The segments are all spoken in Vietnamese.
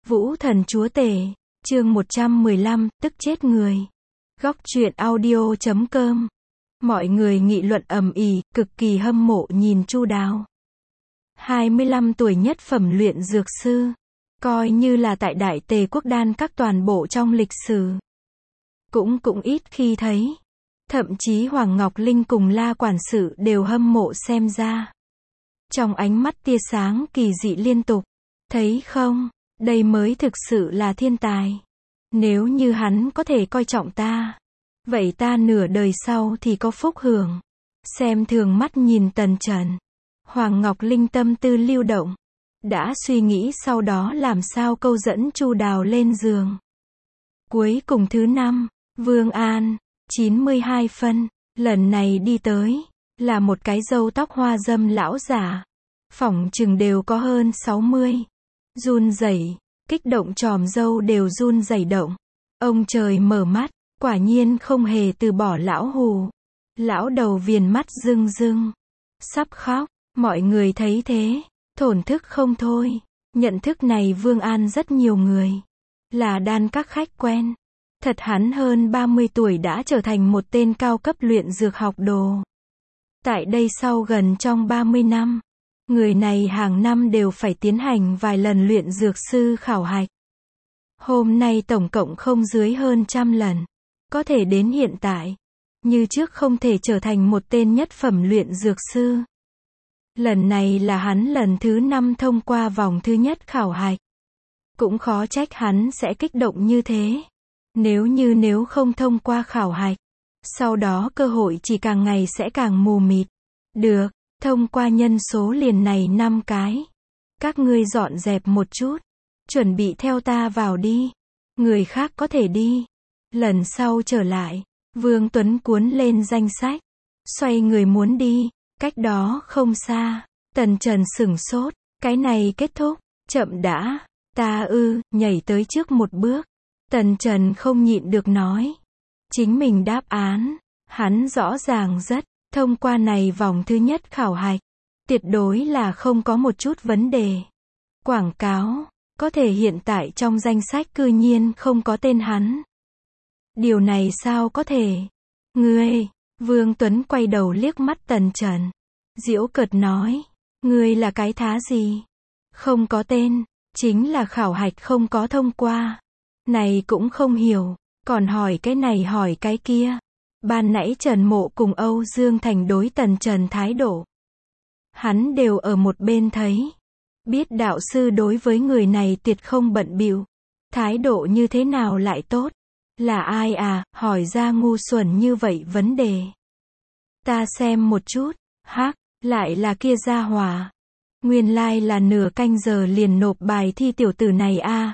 Vũ thần chúa tể, chương 115, tức chết người. Góc truyện audio.com. Mọi người nghị luận ầm ĩ, cực kỳ hâm mộ nhìn Chu Đào. 25 tuổi nhất phẩm luyện dược sư, coi như là tại Đại Tề Quốc đan các toàn bộ trong lịch sử. Cũng ít khi thấy. Thậm chí Hoàng Ngọc Linh cùng La quản sự đều hâm mộ xem ra. Trong ánh mắt tia sáng kỳ dị liên tục. Thấy không, đây mới thực sự là thiên tài. Nếu như hắn có thể coi trọng ta, vậy ta nửa đời sau thì có phúc hưởng. Xem thường mắt nhìn Tần Trần. Hoàng Ngọc Linh tâm tư lưu động. Đã suy nghĩ sau đó làm sao câu dẫn Chu Đào lên giường. Cuối cùng thứ 5, Vương An, 92 phân, lần này đi tới, là một cái râu tóc hoa dâm lão giả. Phỏng chừng đều có hơn 60. Run rẩy, kích động chòm râu đều run rẩy động. Ông trời mở mắt, quả nhiên không hề từ bỏ lão hù. Lão đầu viền mắt rưng rưng, sắp khóc, mọi người thấy thế, thổn thức không thôi. Nhận thức này Vương An rất nhiều người, là đan các khách quen. Thật hắn hơn 30 tuổi đã trở thành một tên cao cấp luyện dược học đồ. Tại đây sau gần trong 30 năm, người này hàng năm đều phải tiến hành vài lần luyện dược sư khảo hạch. Hôm nay tổng cộng không dưới hơn 100 lần. Có thể đến hiện tại, như trước không thể trở thành một tên nhất phẩm luyện dược sư. Lần này là hắn lần thứ 5 thông qua vòng thứ nhất khảo hạch. Cũng khó trách hắn sẽ kích động như thế. Nếu không thông qua khảo hạch, sau đó cơ hội chỉ càng ngày sẽ càng mù mịt. Được, thông qua nhân số liền này 5 cái. Các ngươi dọn dẹp một chút, chuẩn bị theo ta vào đi. Người khác có thể đi. Lần sau trở lại, Vương Tuấn cuốn lên danh sách, xoay người muốn đi, cách đó không xa. Tần Trần sửng sốt, cái này kết thúc, chậm đã, ta nhảy tới trước một bước. Tần Trần không nhịn được nói. Chính mình đáp án, hắn rõ ràng rất, thông qua này vòng thứ nhất khảo hạch, tuyệt đối là không có một chút vấn đề. Quảng cáo, có thể hiện tại trong danh sách cư nhiên không có tên hắn. Điều này sao có thể? Ngươi, Vương Tuấn quay đầu liếc mắt Tần Trần. Giễu cợt nói, ngươi là cái thá gì? Không có tên, chính là khảo hạch không có thông qua. Này cũng không hiểu, còn hỏi cái này hỏi cái kia. Ban nãy Trần Mộ cùng Âu Dương Thành đối Tần Trần thái độ, hắn đều ở một bên thấy. Biết đạo sư đối với người này tuyệt không bận bịu. Thái độ như thế nào lại tốt? Là ai à, hỏi ra ngu xuẩn như vậy vấn đề. Ta xem một chút, lại là kia gia hỏa. Nguyên lai là nửa canh giờ liền nộp bài thi tiểu tử này a,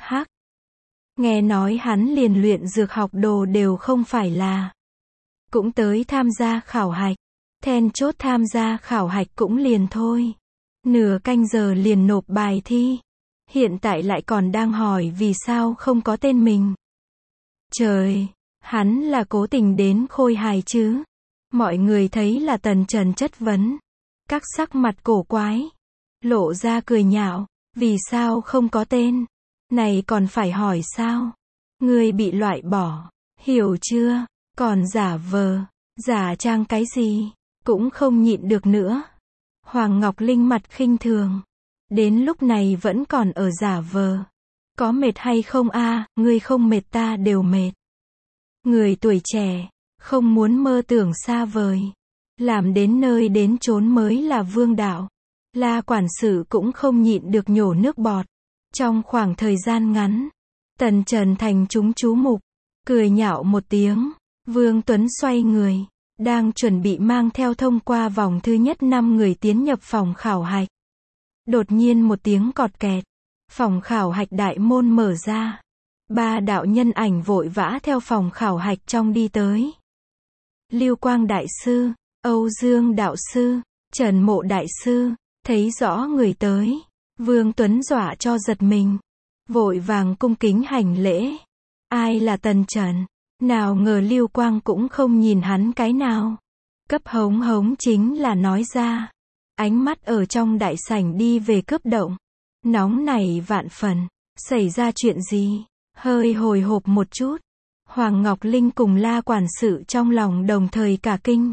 Nghe nói hắn liền luyện dược học đồ đều không phải là. Cũng tới tham gia khảo hạch. Then chốt tham gia khảo hạch cũng liền thôi. Nửa canh giờ liền nộp bài thi. Hiện tại lại còn đang hỏi vì sao không có tên mình. Trời, hắn là cố tình đến khôi hài chứ. Mọi người thấy là Tần Trần chất vấn. Các sắc mặt cổ quái. Lộ ra cười nhạo. Vì sao không có tên? Này còn phải hỏi sao? Ngươi bị loại bỏ. Hiểu chưa? Còn giả vờ. Giả trang cái gì? Cũng không nhịn được nữa. Hoàng Ngọc Linh mặt khinh thường. Đến lúc này vẫn còn ở giả vờ. Có mệt hay không a? Ngươi không mệt ta đều mệt. Người tuổi trẻ, không muốn mơ tưởng xa vời. Làm đến nơi đến chốn mới là vương đạo. La quản sự cũng không nhịn được nhổ nước bọt. Trong khoảng thời gian ngắn, Tần Trần thành chúng chú mục. Cười nhạo một tiếng. Vương Tuấn xoay người. Đang chuẩn bị mang theo thông qua vòng thứ nhất 5 người tiến nhập phòng khảo hạch. Đột nhiên một tiếng cọt kẹt. Phòng khảo hạch đại môn mở ra. 3 đạo nhân ảnh vội vã theo phòng khảo hạch trong đi tới. Lưu Quang đại sư, Âu Dương đạo sư, Trần Mộ đại sư, thấy rõ người tới. Vương Tuấn dọa cho giật mình. Vội vàng cung kính hành lễ. Ai là Tần Trần? Nào ngờ Lưu Quang cũng không nhìn hắn cái nào. Cấp hống chính là nói ra. Ánh mắt ở trong đại sảnh đi về cướp động. Nóng nảy vạn phần. Xảy ra chuyện gì? Hơi hồi hộp một chút. Hoàng Ngọc Linh cùng La quản sự trong lòng đồng thời cả kinh.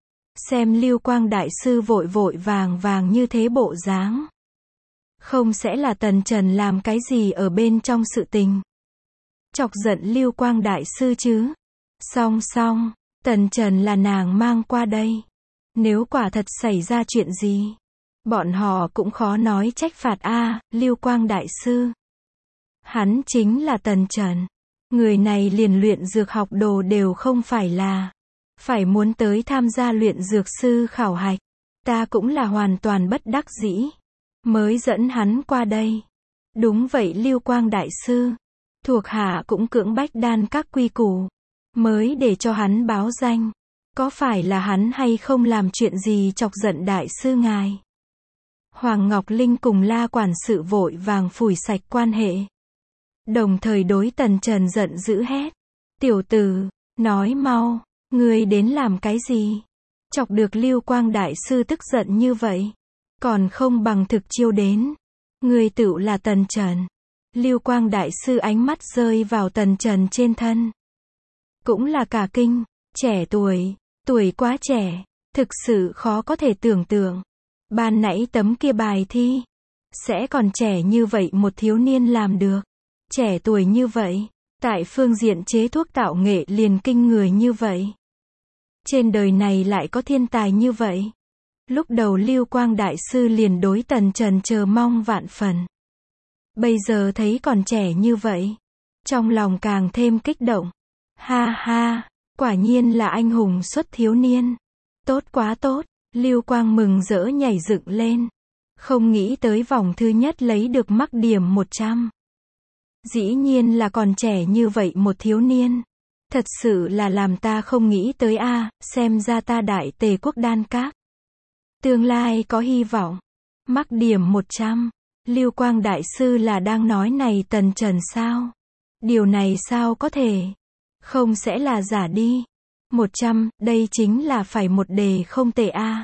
Xem Lưu Quang đại sư vội vội vàng vàng như thế bộ dáng. Không sẽ là Tần Trần làm cái gì ở bên trong sự tình. Chọc giận Lưu Quang đại sư chứ. Song, Tần Trần là nàng mang qua đây. Nếu quả thật xảy ra chuyện gì, bọn họ cũng khó nói trách phạt a. Lưu Quang đại sư. Hắn chính là Tần Trần. Người này liền luyện dược học đồ đều không phải là. Phải muốn tới tham gia luyện dược sư khảo hạch. Ta cũng là hoàn toàn bất đắc dĩ. Mới dẫn hắn qua đây. Đúng vậy Lưu Quang đại sư. Thuộc hạ cũng cưỡng bách đan các quy củ. Mới để cho hắn báo danh. Có phải là hắn hay không làm chuyện gì chọc giận đại sư ngài? Hoàng Ngọc Linh cùng La quản sự vội vàng phủi sạch quan hệ. Đồng thời đối Tần Trần giận dữ hét. Tiểu tử, nói mau, ngươi đến làm cái gì? Chọc được Lưu Quang đại sư tức giận như vậy. Còn không bằng thực chiêu đến. Ngươi tựu là Tần Trần. Lưu Quang đại sư ánh mắt rơi vào Tần Trần trên thân. Cũng là cả kinh, trẻ tuổi quá trẻ, thực sự khó có thể tưởng tượng. Ban nãy tấm kia bài thi, sẽ còn trẻ như vậy một thiếu niên làm được. Trẻ tuổi như vậy, tại phương diện chế thuốc tạo nghệ liền kinh người như vậy. Trên đời này lại có thiên tài như vậy. Lúc đầu Lưu Quang đại sư liền đối Tần Trần chờ mong vạn phần. Bây giờ thấy còn trẻ như vậy, trong lòng càng thêm kích động. Ha ha, quả nhiên là anh hùng xuất thiếu niên. Tốt quá tốt, Lưu Quang mừng rỡ nhảy dựng lên. Không nghĩ tới vòng thứ nhất lấy được mắc điểm 100. Dĩ nhiên là còn trẻ như vậy một thiếu niên. Thật sự là làm ta không nghĩ tới a. Xem ra ta Đại Tề Quốc đan các. Tương lai có hy vọng. Mắc điểm 100. Lưu Quang đại sư là đang nói này Tần Trần sao? Điều này sao có thể? Không sẽ là giả đi. 100, đây chính là phải một đề không tệ a.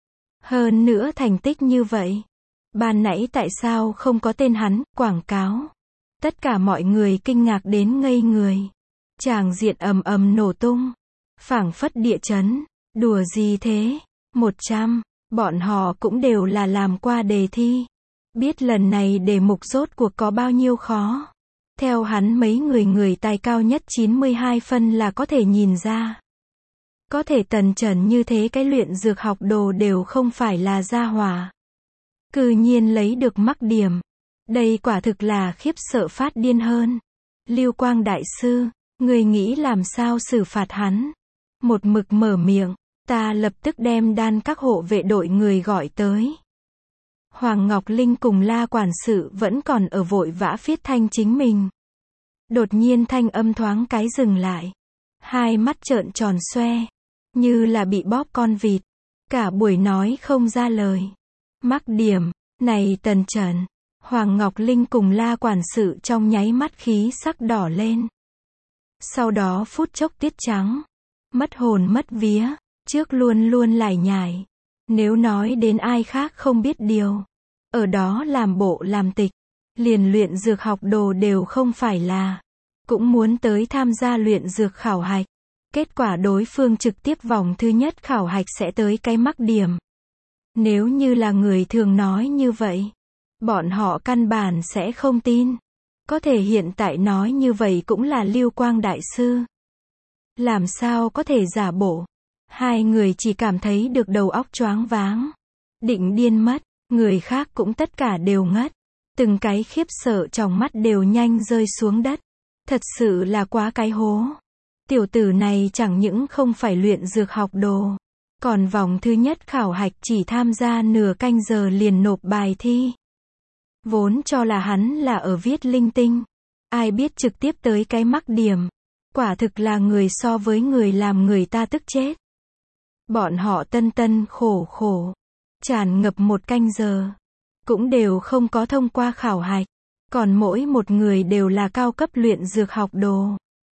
Hơn nữa thành tích như vậy. Ban nãy tại sao không có tên hắn, quảng cáo. Tất cả mọi người kinh ngạc đến ngây người. Tràng diện ầm ầm nổ tung. Phảng phất địa chấn. Đùa gì thế? 100, bọn họ cũng đều là làm qua đề thi. Biết lần này đề mục rốt cuộc có bao nhiêu khó. Theo hắn mấy người tài cao nhất 92 phân là có thể nhìn ra. Có thể Tần Trần như thế cái luyện dược học đồ đều không phải là gia hỏa. Cư nhiên lấy được mắc điểm. Đây quả thực là khiếp sợ phát điên hơn. Lưu Quang đại sư, người nghĩ làm sao xử phạt hắn? Một mực mở miệng, ta lập tức đem đan các hộ vệ đội người gọi tới. Hoàng Ngọc Linh cùng La quản sự vẫn còn ở vội vã viết thanh chính mình. Đột nhiên thanh âm thoáng cái dừng lại. Hai mắt trợn tròn xoe. Như là bị bóp con vịt. Cả buổi nói không ra lời. Mắc điểm, này Tần Trần. Hoàng Ngọc Linh cùng La quản sự trong nháy mắt khí sắc đỏ lên. Sau đó phút chốc tiết trắng. Mất hồn mất vía. Trước luôn luôn lải nhải. Nếu nói đến ai khác không biết điều. Ở đó làm bộ làm tịch. Liền luyện dược học đồ đều không phải là. Cũng muốn tới tham gia luyện dược khảo hạch. Kết quả đối phương trực tiếp vòng thứ nhất khảo hạch sẽ tới cái mắc điểm. Nếu như là người thường nói như vậy, bọn họ căn bản sẽ không tin. Có thể hiện tại nói như vậy cũng là Lưu Quang đại sư. Làm sao có thể giả bộ. Hai người chỉ cảm thấy được đầu óc choáng váng. Định điên mất, người khác cũng tất cả đều ngất. Từng cái khiếp sợ trong mắt đều nhanh rơi xuống đất. Thật sự là quá cái hố. Tiểu tử này chẳng những không phải luyện dược học đồ. Còn vòng thứ nhất khảo hạch chỉ tham gia nửa canh giờ liền nộp bài thi. Vốn cho là hắn là ở viết linh tinh. Ai biết trực tiếp tới cái mắc điểm. Quả thực là người so với người làm người ta tức chết. Bọn họ tân khổ. Tràn ngập một canh giờ. Cũng đều không có thông qua khảo hạch. Còn mỗi một người đều là cao cấp luyện dược học đồ.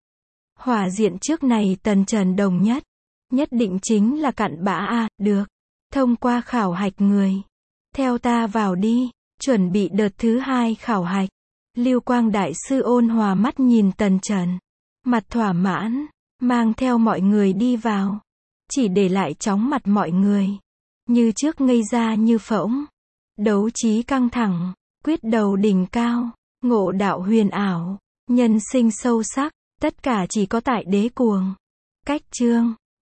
Hỏa diện trước này Tần Trần đồng nhất. Nhất định chính là cặn bã a. Được. Thông qua khảo hạch người. Theo ta vào đi. Chuẩn bị đợt thứ 2 khảo hạch. Lưu Quang Đại Sư ôn hòa mắt nhìn Tần Trần. Mặt thỏa mãn, mang theo mọi người đi vào. Chỉ để lại chóng mặt mọi người. Như trước ngây ra như phỗng. Đấu trí căng thẳng, quyết đầu đỉnh cao, ngộ đạo huyền ảo, nhân sinh sâu sắc, tất cả chỉ có tại Đế Cuồng. Cách chương